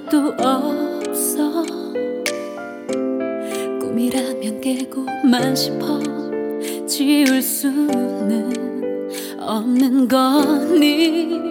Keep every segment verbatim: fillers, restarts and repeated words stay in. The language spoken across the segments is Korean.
적도 없어. 꿈이라면 깨고만 싶어. 지울 수는 없는 거니.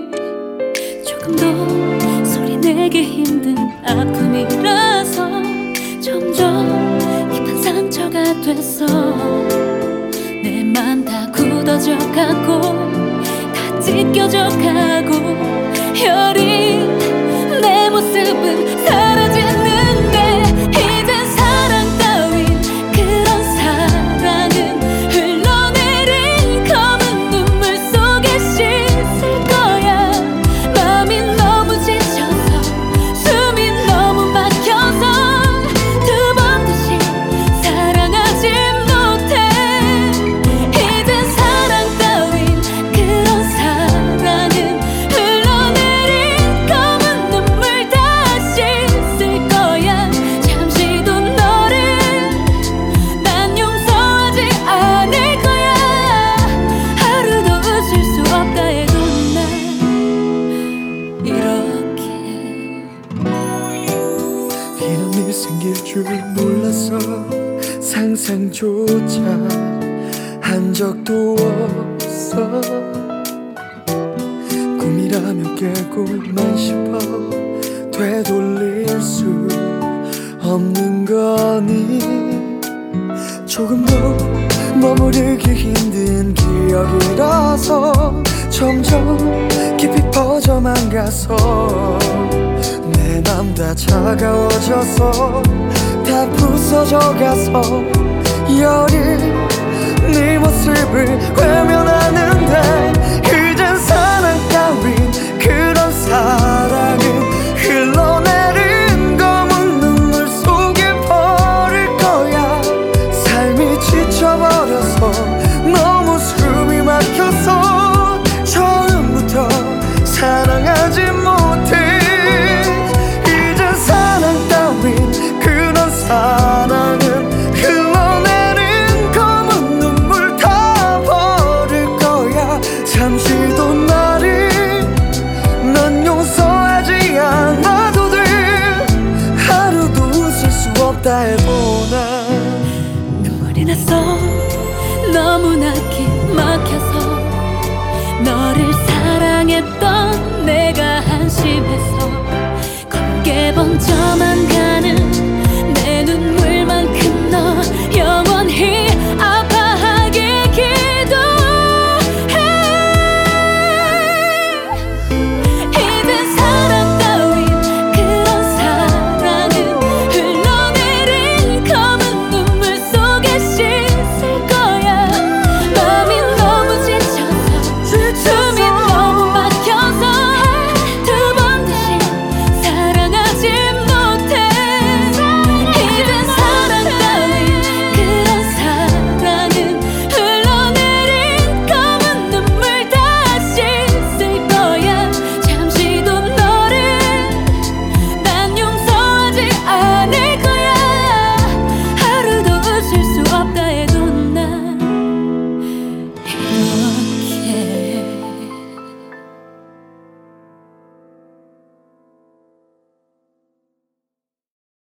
조금도 소리내기 힘든 아픔이라서 점점 깊은 상처가 됐어. 내 맘 다 굳어져 가고 다 찢겨져 가고 여린 내 모습은 사라지는데 이젠 사랑 따윈 그런 사랑은 흘러내린 검은 눈물 속에 씻을 거야. 맘이 너무 지쳐서 숨이 너무 막혀서 두 번 다시 사랑하지 못해. 이젠 사랑 따윈 그런 사랑은 흘러내린 검은 눈물 다시 씻을 거야. 잠시도 너를 난 용서하지 않을 거야. 하루도 웃을 수 없다 해도 난 이렇게 이런 일이 생길 줄 몰랐어. 상상조차 한 적도 없어. 꿈이라면 깨고만 싶어. 되돌릴 수 없는 거니. 조금도 머무르기 힘든 기억이라서 점점 깊이 퍼져만 가서 내 맘 다 차가워져서 다 부서져 가서 여린 네 모습을 외면하는데